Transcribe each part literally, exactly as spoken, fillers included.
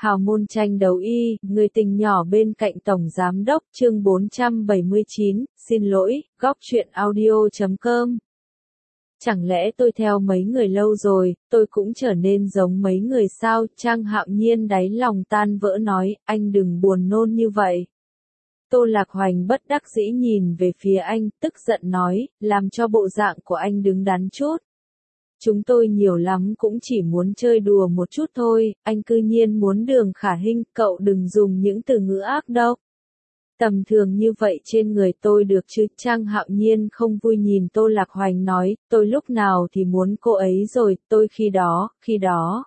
Hào môn tranh đấu y, người tình nhỏ bên cạnh Tổng Giám đốc, chương bốn trăm bảy mươi chín, xin lỗi, góc truyện audio chấm com. Chẳng lẽ tôi theo mấy người lâu rồi, tôi cũng trở nên giống mấy người sao? Trang Hạo Nhiên đáy lòng tan vỡ nói, anh đừng buồn nôn như vậy. Tô Lạc Hoành bất đắc dĩ nhìn về phía anh, tức giận nói, làm cho bộ dạng của anh đứng đắn chút. Chúng tôi nhiều lắm cũng chỉ muốn chơi đùa một chút thôi, anh cư nhiên muốn Đường Khả Hinh, cậu đừng dùng những từ ngữ ác độc. Tầm thường như vậy trên người tôi được chứ? Trang Hạo Nhiên không vui nhìn Tô Lạc Hoành nói, tôi lúc nào thì muốn cô ấy rồi, tôi khi đó, khi đó.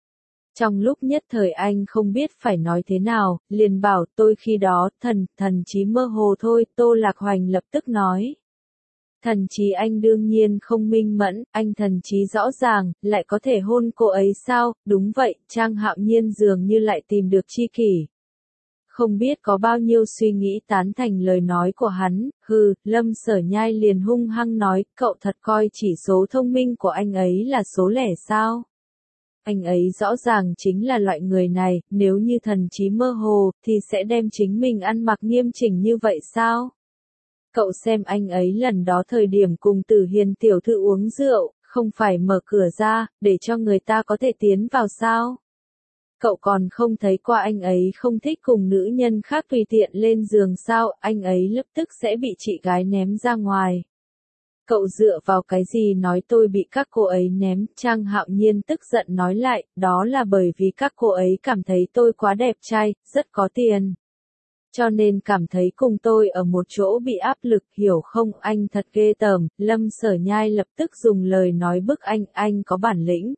Trong lúc nhất thời anh không biết phải nói thế nào, liền bảo tôi khi đó, thần, thần trí mơ hồ thôi, Tô Lạc Hoành lập tức nói. Thần trí anh đương nhiên không minh mẫn, anh thần trí rõ ràng, lại có thể hôn cô ấy sao? Đúng vậy, Trang Hạo Nhiên dường như lại tìm được tri kỷ. Không biết có bao nhiêu suy nghĩ tán thành lời nói của hắn, hừ, Lâm Sở Nhai liền hung hăng nói, cậu thật coi chỉ số thông minh của anh ấy là số lẻ sao? Anh ấy rõ ràng chính là loại người này, nếu như thần trí mơ hồ, thì sẽ đem chính mình ăn mặc nghiêm chỉnh như vậy sao? Cậu xem anh ấy lần đó thời điểm cùng Tử Hiền tiểu thư uống rượu, không phải mở cửa ra, để cho người ta có thể tiến vào sao? Cậu còn không thấy qua anh ấy không thích cùng nữ nhân khác tùy tiện lên giường sao, anh ấy lập tức sẽ bị chị gái ném ra ngoài. Cậu dựa vào cái gì nói tôi bị các cô ấy ném? Trang Hạo Nhiên tức giận nói lại, đó là bởi vì các cô ấy cảm thấy tôi quá đẹp trai, rất có tiền. Cho nên cảm thấy cùng tôi ở một chỗ bị áp lực, hiểu không? Anh thật ghê tởm. Lâm Sở Nhai lập tức dùng lời nói bức anh, anh có bản lĩnh.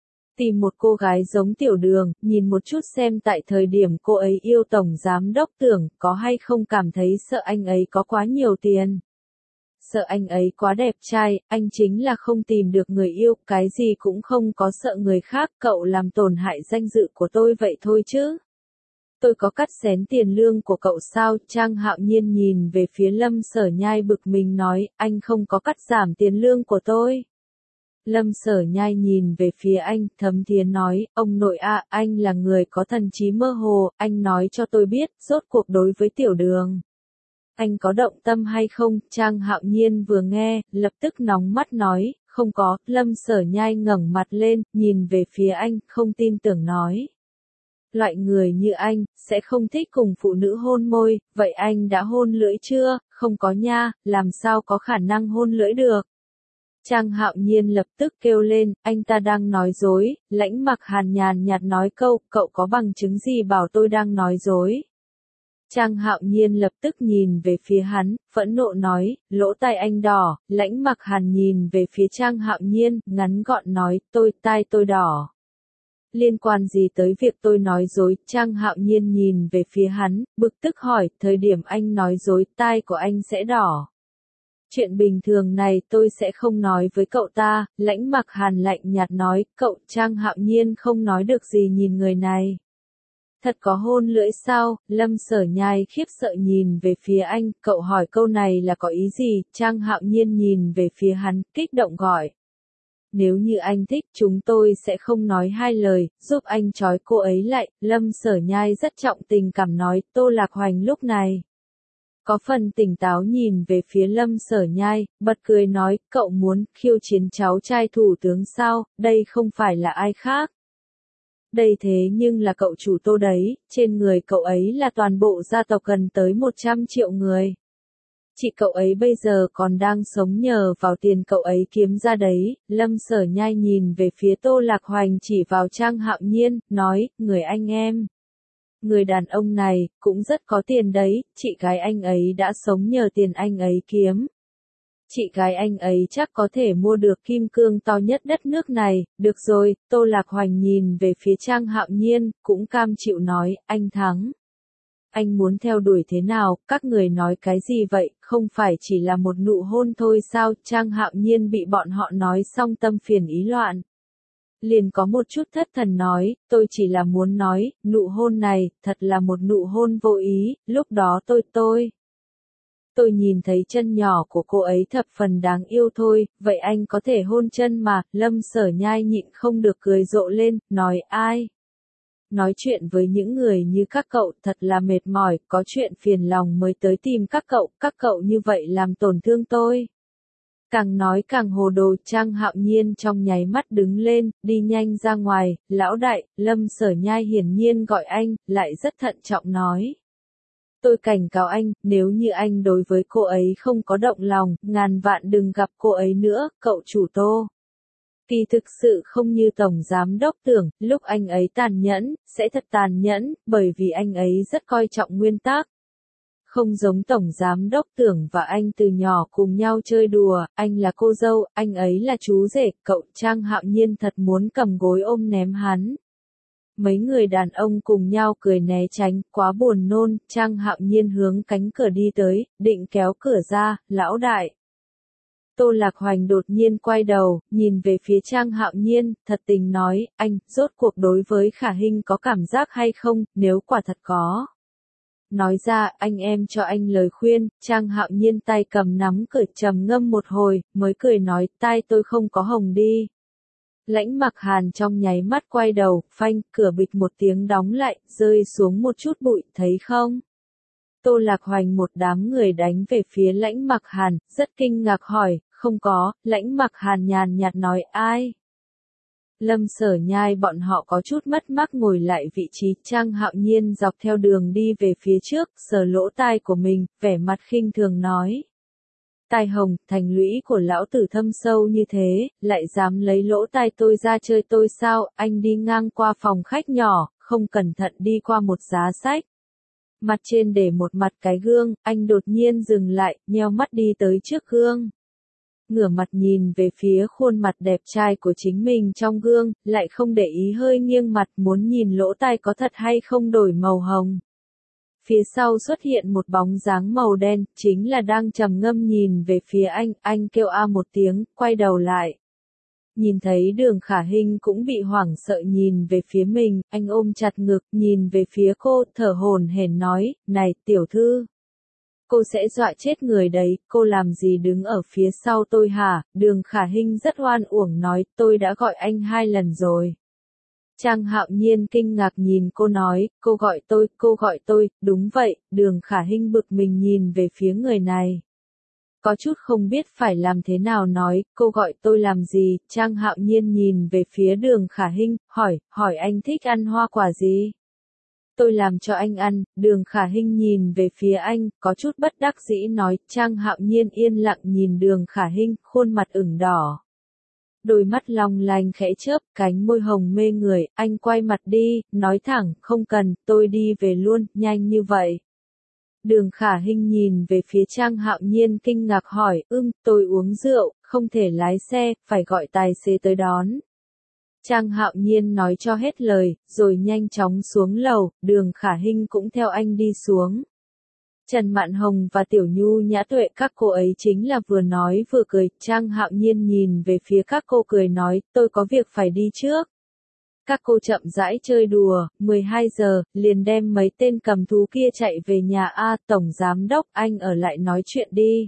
Tìm một cô gái giống Tiểu Đường, nhìn một chút xem tại thời điểm cô ấy yêu Tổng Giám đốc Tưởng, có hay không cảm thấy sợ anh ấy có quá nhiều tiền. Sợ anh ấy quá đẹp trai, anh chính là không tìm được người yêu, cái gì cũng không có sợ người khác, cậu làm tổn hại danh dự của tôi vậy thôi chứ. Tôi có cắt xén tiền lương của cậu sao? Trang Hạo Nhiên nhìn về phía Lâm Sở Nhai bực mình nói, anh không có cắt giảm tiền lương của tôi. Lâm Sở Nhai nhìn về phía anh, thấm thiế nói, ông nội a, anh là người có thần trí mơ hồ, anh nói cho tôi biết, rốt cuộc đối với Tiểu Đường. Anh có động tâm hay không? Trang Hạo Nhiên vừa nghe, lập tức nóng mắt nói, không có. Lâm Sở Nhai ngẩng mặt lên, nhìn về phía anh, không tin tưởng nói. Loại người như anh, sẽ không thích cùng phụ nữ hôn môi, vậy anh đã hôn lưỡi chưa? Không có nha, làm sao có khả năng hôn lưỡi được? Trang Hạo Nhiên lập tức kêu lên, anh ta đang nói dối. Lãnh Mặc Hàn nhàn nhạt nói câu, cậu có bằng chứng gì bảo tôi đang nói dối? Trang Hạo Nhiên lập tức nhìn về phía hắn, phẫn nộ nói, lỗ tai anh đỏ. Lãnh Mặc Hàn nhìn về phía Trang Hạo Nhiên, ngắn gọn nói, tôi, tai tôi đỏ. Liên quan gì tới việc tôi nói dối? Trang Hạo Nhiên nhìn về phía hắn, bực tức hỏi, thời điểm anh nói dối, tai của anh sẽ đỏ. Chuyện bình thường này tôi sẽ không nói với cậu ta. Lãnh Mặc Hàn lạnh nhạt nói, cậu. Trang Hạo Nhiên không nói được gì nhìn người này. Thật có hôn lưỡi sao? Lâm Sở Nhai khiếp sợ nhìn về phía anh, cậu hỏi câu này là có ý gì? Trang Hạo Nhiên nhìn về phía hắn, kích động gọi. Nếu như anh thích, chúng tôi sẽ không nói hai lời, giúp anh trói cô ấy lại. Lâm Sở Nhai rất trọng tình cảm nói, Tô Lạc Hoành lúc này có phần tỉnh táo nhìn về phía Lâm Sở Nhai, bật cười nói, cậu muốn khiêu chiến cháu trai thủ tướng sao? Đây không phải là ai khác. Đây thế nhưng là cậu chủ Tô đấy, trên người cậu ấy là toàn bộ gia tộc gần tới một trăm triệu người. Chị cậu ấy bây giờ còn đang sống nhờ vào tiền cậu ấy kiếm ra đấy. Lâm Sở Nhai nhìn về phía Tô Lạc Hoành chỉ vào Trang Hạo Nhiên, nói, người anh em. Người đàn ông này, cũng rất có tiền đấy, chị gái anh ấy đã sống nhờ tiền anh ấy kiếm. Chị gái anh ấy chắc có thể mua được kim cương to nhất đất nước này. Được rồi, Tô Lạc Hoành nhìn về phía Trang Hạo Nhiên, cũng cam chịu nói, anh thắng. Anh muốn theo đuổi thế nào, các người nói cái gì vậy, không phải chỉ là một nụ hôn thôi sao? Trang Hạo Nhiên bị bọn họ nói xong tâm phiền ý loạn. Liền có một chút thất thần nói, tôi chỉ là muốn nói, nụ hôn này, thật là một nụ hôn vô ý, lúc đó tôi tôi. Tôi nhìn thấy chân nhỏ của cô ấy thập phần đáng yêu thôi, vậy anh có thể hôn chân mà? Lâm Sở Nhai nhịn không được cười rộ lên, nói ai? Nói chuyện với những người như các cậu thật là mệt mỏi, có chuyện phiền lòng mới tới tìm các cậu, các cậu như vậy làm tổn thương tôi. Càng nói càng hồ đồ, Trang Hạo Nhiên trong nháy mắt đứng lên, đi nhanh ra ngoài, lão đại, Lâm Sở Nhai hiển nhiên gọi anh, lại rất thận trọng nói. Tôi cảnh cáo anh, nếu như anh đối với cô ấy không có động lòng, ngàn vạn đừng gặp cô ấy nữa, cậu chủ Tô. Kỳ thực sự không như Tổng Giám Đốc tưởng, lúc anh ấy tàn nhẫn, sẽ thật tàn nhẫn, bởi vì anh ấy rất coi trọng nguyên tắc. Không giống Tổng Giám Đốc tưởng và anh từ nhỏ cùng nhau chơi đùa, anh là cô dâu, anh ấy là chú rể, cậu Trang Hạo Nhiên thật muốn cầm gối ôm ném hắn. Mấy người đàn ông cùng nhau cười né tránh, quá buồn nôn, Trang Hạo Nhiên hướng cánh cửa đi tới, định kéo cửa ra, lão đại. Tô Lạc Hoành đột nhiên quay đầu, nhìn về phía Trang Hạo Nhiên, thật tình nói, anh, rốt cuộc đối với Khả Hinh có cảm giác hay không, nếu quả thật có. Nói ra, anh em cho anh lời khuyên, Trang Hạo Nhiên tay cầm nắm cửa trầm ngâm một hồi, mới cười nói, tai tôi không có hồng đi. Lãnh Mặc Hàn trong nháy mắt quay đầu, phanh, cửa bịch một tiếng đóng lại, rơi xuống một chút bụi, thấy không? Tô Lạc Hoành một đám người đánh về phía Lãnh Mặc Hàn, rất kinh ngạc hỏi, không có, Lãnh Mặc Hàn nhàn nhạt nói ai? Lâm Sở Nhai bọn họ có chút mất mát ngồi lại vị trí, Trang Hạo Nhiên dọc theo đường đi về phía trước, sờ lỗ tai của mình, vẻ mặt khinh thường nói. Tai hồng, thành lũy của lão tử thâm sâu như thế, lại dám lấy lỗ tai tôi ra chơi tôi sao, anh đi ngang qua phòng khách nhỏ, không cẩn thận đi qua một giá sách. Mặt trên để một mặt cái gương, anh đột nhiên dừng lại, nheo mắt đi tới trước gương. Ngửa mặt nhìn về phía khuôn mặt đẹp trai của chính mình trong gương, lại không để ý hơi nghiêng mặt muốn nhìn lỗ tai có thật hay không đổi màu hồng. Phía sau xuất hiện một bóng dáng màu đen, chính là đang trầm ngâm nhìn về phía anh, anh kêu a một tiếng, quay đầu lại. Nhìn thấy Đường Khả Hinh cũng bị hoảng sợ nhìn về phía mình, anh ôm chặt ngực, nhìn về phía cô, thở hổn hển nói, này, tiểu thư. Cô sẽ dọa chết người đấy, cô làm gì đứng ở phía sau tôi hả? Đường Khả Hinh rất oan uổng nói, tôi đã gọi anh hai lần rồi. Trang Hạo Nhiên kinh ngạc nhìn cô nói, cô gọi tôi, cô gọi tôi, đúng vậy, Đường Khả Hinh bực mình nhìn về phía người này. Có chút không biết phải làm thế nào nói, cô gọi tôi làm gì, Trang Hạo Nhiên nhìn về phía Đường Khả Hinh, hỏi, hỏi anh thích ăn hoa quả gì? Tôi làm cho anh ăn, Đường Khả Hinh nhìn về phía anh, có chút bất đắc dĩ nói, Trang Hạo Nhiên yên lặng nhìn Đường Khả Hinh, khuôn mặt ửng đỏ. Đôi mắt long lanh khẽ chớp, cánh môi hồng mê người, anh quay mặt đi, nói thẳng, không cần, tôi đi về luôn, nhanh như vậy. Đường Khả Hinh nhìn về phía Trang Hạo Nhiên kinh ngạc hỏi, ưm, tôi uống rượu, không thể lái xe, phải gọi tài xế tới đón. Trang Hạo Nhiên nói cho hết lời, rồi nhanh chóng xuống lầu, Đường Khả Hinh cũng theo anh đi xuống. Trần Mạn Hồng và Tiểu Nhu Nhã Tuệ các cô ấy chính là vừa nói vừa cười, Trang Hạo Nhiên nhìn về phía các cô cười nói, tôi có việc phải đi trước. Các cô chậm rãi chơi đùa, mười hai giờ, liền đem mấy tên cầm thú kia chạy về nhà A, Tổng Giám Đốc, anh ở lại nói chuyện đi.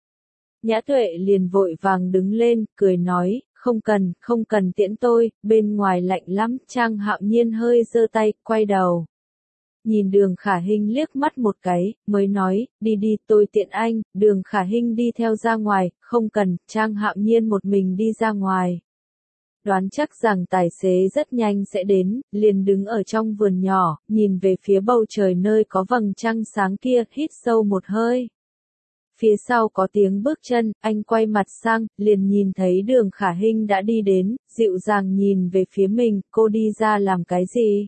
Nhã Tuệ liền vội vàng đứng lên, cười nói, không cần, không cần tiễn tôi, bên ngoài lạnh lắm, Trang Hạo Nhiên hơi giơ tay, quay đầu. Nhìn Đường Khả Hinh liếc mắt một cái, mới nói, đi đi, tôi tiện anh, Đường Khả Hinh đi theo ra ngoài, không cần, Trang Hạo Nhiên một mình đi ra ngoài. Đoán chắc rằng tài xế rất nhanh sẽ đến, liền đứng ở trong vườn nhỏ, nhìn về phía bầu trời nơi có vầng trăng sáng kia, hít sâu một hơi. Phía sau có tiếng bước chân, anh quay mặt sang, liền nhìn thấy Đường Khả Hinh đã đi đến, dịu dàng nhìn về phía mình, cô đi ra làm cái gì?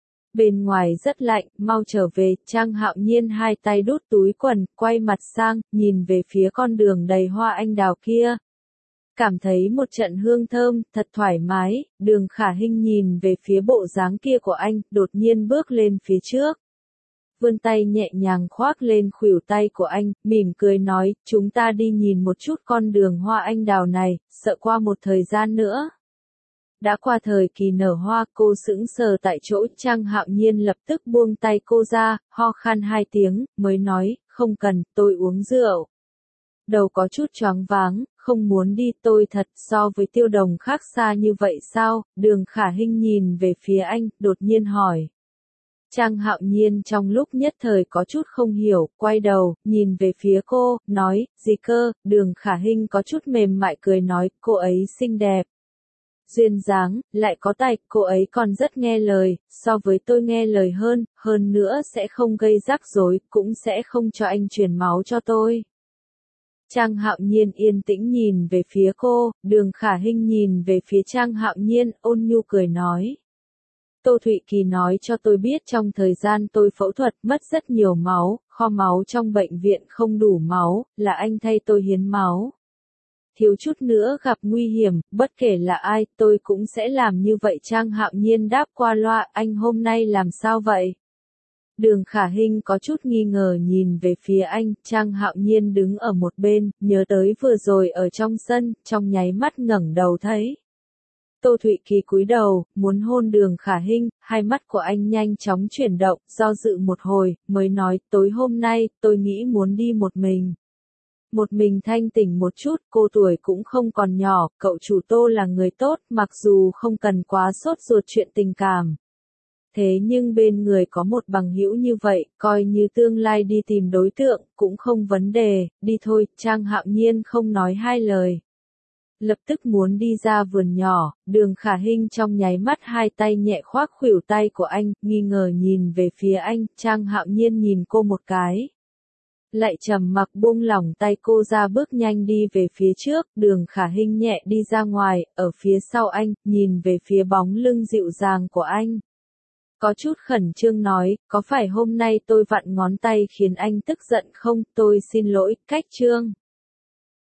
Bên ngoài rất lạnh, mau trở về, Trang Hạo Nhiên hai tay đút túi quần, quay mặt sang, nhìn về phía con đường đầy hoa anh đào kia. Cảm thấy một trận hương thơm, thật thoải mái, Đường Khả Hinh nhìn về phía bộ dáng kia của anh, đột nhiên bước lên phía trước. Vươn tay nhẹ nhàng khoác lên khuỷu tay của anh, mỉm cười nói, chúng ta đi nhìn một chút con đường hoa anh đào này, sợ qua một thời gian nữa. Đã qua thời kỳ nở hoa, cô sững sờ tại chỗ, Trang Hạo Nhiên lập tức buông tay cô ra, ho khan hai tiếng, mới nói, không cần, tôi uống rượu. Đầu có chút choáng váng, không muốn đi, tôi thật so với Tiêu Đồng khác xa như vậy sao? Đường Khả Hinh nhìn về phía anh, đột nhiên hỏi. Trang Hạo Nhiên trong lúc nhất thời có chút không hiểu, quay đầu, nhìn về phía cô, nói, gì cơ? Đường Khả Hinh có chút mềm mại cười nói, cô ấy xinh đẹp, duyên dáng, lại có tài, cô ấy còn rất nghe lời, so với tôi nghe lời hơn, hơn nữa sẽ không gây rắc rối, cũng sẽ không cho anh truyền máu cho tôi. Trang Hạo Nhiên yên tĩnh nhìn về phía cô, Đường Khả Hinh nhìn về phía Trang Hạo Nhiên, ôn nhu cười nói. Tô Thụy Kỳ nói cho tôi biết trong thời gian tôi phẫu thuật mất rất nhiều máu, kho máu trong bệnh viện không đủ máu, là anh thay tôi hiến máu. Thiếu chút nữa gặp nguy hiểm, bất kể là ai, tôi cũng sẽ làm như vậy. Trang Hạo Nhiên đáp qua loa, anh hôm nay làm sao vậy? Đường Khả Hinh có chút nghi ngờ nhìn về phía anh, Trang Hạo Nhiên đứng ở một bên, nhớ tới vừa rồi ở trong sân, trong nháy mắt ngẩng đầu thấy. Tô Thụy Kỳ cúi đầu, muốn hôn Đường Khả Hinh, hai mắt của anh nhanh chóng chuyển động, do dự một hồi, mới nói, tối hôm nay, tôi nghĩ muốn đi một mình. Một mình thanh tỉnh một chút, cô tuổi cũng không còn nhỏ, cậu chủ Tô là người tốt, mặc dù không cần quá sốt ruột chuyện tình cảm. Thế nhưng bên người có một bằng hữu như vậy, coi như tương lai đi tìm đối tượng, cũng không vấn đề, đi thôi. Trang Hạo Nhiên không nói hai lời. Lập tức muốn đi ra vườn nhỏ, Đường Khả Hinh trong nháy mắt hai tay nhẹ khoác khuỷu tay của anh, nghi ngờ nhìn về phía anh, Trang Hạo Nhiên nhìn cô một cái. Lại trầm mặc buông lỏng tay cô ra bước nhanh đi về phía trước, Đường Khả Hinh nhẹ đi ra ngoài, ở phía sau anh, nhìn về phía bóng lưng dịu dàng của anh. Có chút khẩn trương nói, có phải hôm nay tôi vặn ngón tay khiến anh tức giận không? Tôi xin lỗi, cách trương.